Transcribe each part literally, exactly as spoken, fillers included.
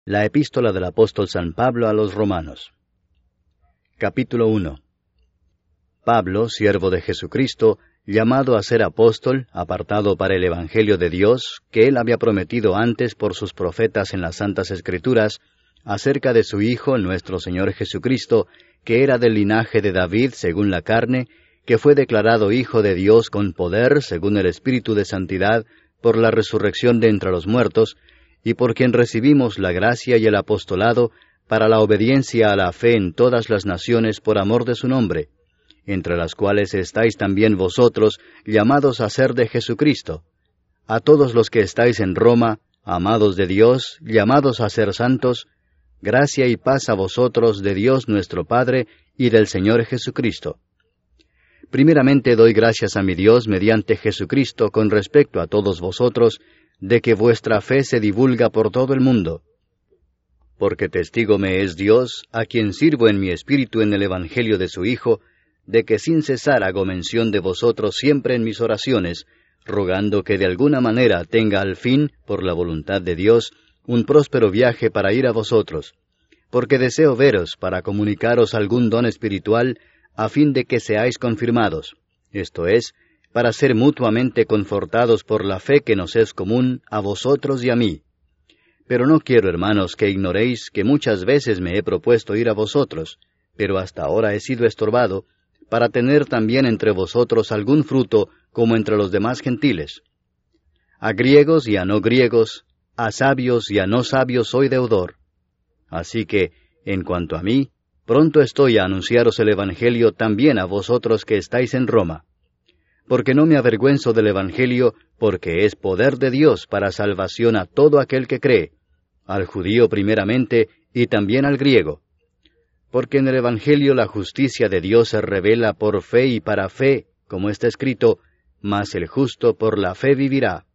La epístola del apóstol San Pablo a los Romanos. Capítulo uno. Pablo, siervo de Jesucristo, llamado a ser apóstol, apartado para el Evangelio de Dios, que él había prometido antes por sus profetas en las Santas Escrituras, acerca de su Hijo, nuestro Señor Jesucristo, que era del linaje de David según la carne, que fue declarado Hijo de Dios con poder según el Espíritu de Santidad, por la resurrección de entre los muertos, y por quien recibimos la gracia y el apostolado para la obediencia a la fe en todas las naciones por amor de su nombre, entre las cuales estáis también vosotros, llamados a ser de Jesucristo. A todos los que estáis en Roma, amados de Dios, llamados a ser santos, gracia y paz a vosotros de Dios nuestro Padre y del Señor Jesucristo. Primeramente doy gracias a mi Dios mediante Jesucristo con respecto a todos vosotros, de que vuestra fe se divulga por todo el mundo. Porque testigo me es Dios, a quien sirvo en mi espíritu en el Evangelio de su Hijo, de que sin cesar hago mención de vosotros siempre en mis oraciones, rogando que de alguna manera tenga al fin, por la voluntad de Dios, un próspero viaje para ir a vosotros, porque deseo veros para comunicaros algún don espiritual, a fin de que seáis confirmados, esto es, para ser mutuamente confortados por la fe que nos es común a vosotros y a mí. Pero no quiero, hermanos, que ignoréis que muchas veces me he propuesto ir a vosotros, pero hasta ahora he sido estorbado, para tener también entre vosotros algún fruto como entre los demás gentiles. A griegos y a no griegos, a sabios y a no sabios soy deudor. Así que, en cuanto a mí, pronto estoy a anunciaros el Evangelio también a vosotros que estáis en Roma. Porque no me avergüenzo del Evangelio, porque es poder de Dios para salvación a todo aquel que cree, al judío primeramente y también al griego. Porque en el Evangelio la justicia de Dios se revela por fe y para fe, como está escrito, mas el justo por la fe vivirá.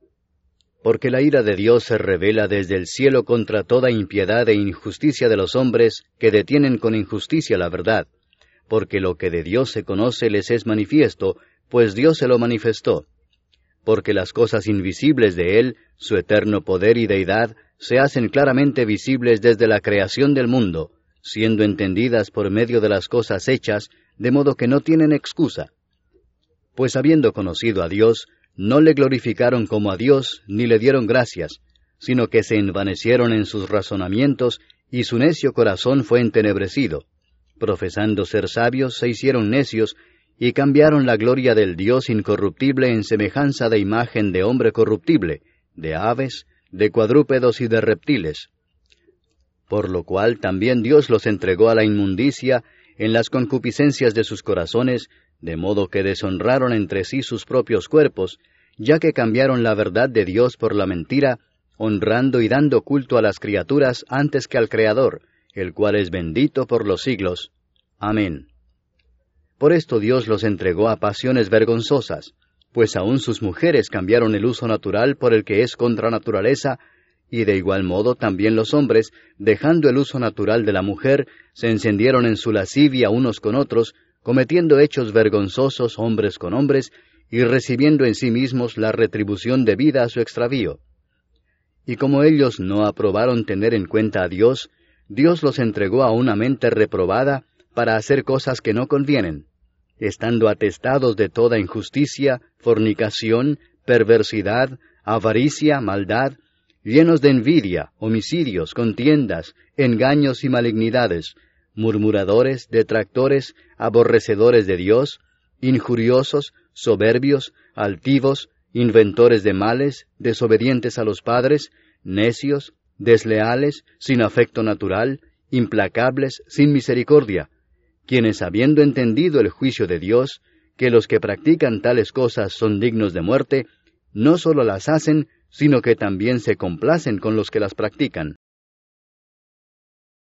Porque la ira de Dios se revela desde el cielo contra toda impiedad e injusticia de los hombres que detienen con injusticia la verdad, porque lo que de Dios se conoce les es manifiesto, pues Dios se lo manifestó. Porque las cosas invisibles de Él, su eterno poder y deidad, se hacen claramente visibles desde la creación del mundo, siendo entendidas por medio de las cosas hechas, de modo que no tienen excusa. Pues habiendo conocido a Dios, no le glorificaron como a Dios, ni le dieron gracias, sino que se envanecieron en sus razonamientos, y su necio corazón fue entenebrecido. Profesando ser sabios, se hicieron necios, y cambiaron la gloria del Dios incorruptible en semejanza de imagen de hombre corruptible, de aves, de cuadrúpedos y de reptiles. Por lo cual también Dios los entregó a la inmundicia en las concupiscencias de sus corazones, de modo que deshonraron entre sí sus propios cuerpos, ya que cambiaron la verdad de Dios por la mentira, honrando y dando culto a las criaturas antes que al Creador, el cual es bendito por los siglos. Amén. Por esto Dios los entregó a pasiones vergonzosas, pues aun sus mujeres cambiaron el uso natural por el que es contra naturaleza, y de igual modo también los hombres, dejando el uso natural de la mujer, se encendieron en su lascivia unos con otros, cometiendo hechos vergonzosos hombres con hombres, y recibiendo en sí mismos la retribución debida a su extravío. Y como ellos no aprobaron tener en cuenta a Dios, Dios los entregó a una mente reprobada, para hacer cosas que no convienen, estando atestados de toda injusticia, fornicación, perversidad, avaricia, maldad, llenos de envidia, homicidios, contiendas, engaños y malignidades, murmuradores, detractores, aborrecedores de Dios, injuriosos, soberbios, altivos, inventores de males, desobedientes a los padres, necios, desleales, sin afecto natural, implacables, sin misericordia, quienes habiendo entendido el juicio de Dios, que los que practican tales cosas son dignos de muerte, no sólo las hacen, sino que también se complacen con los que las practican.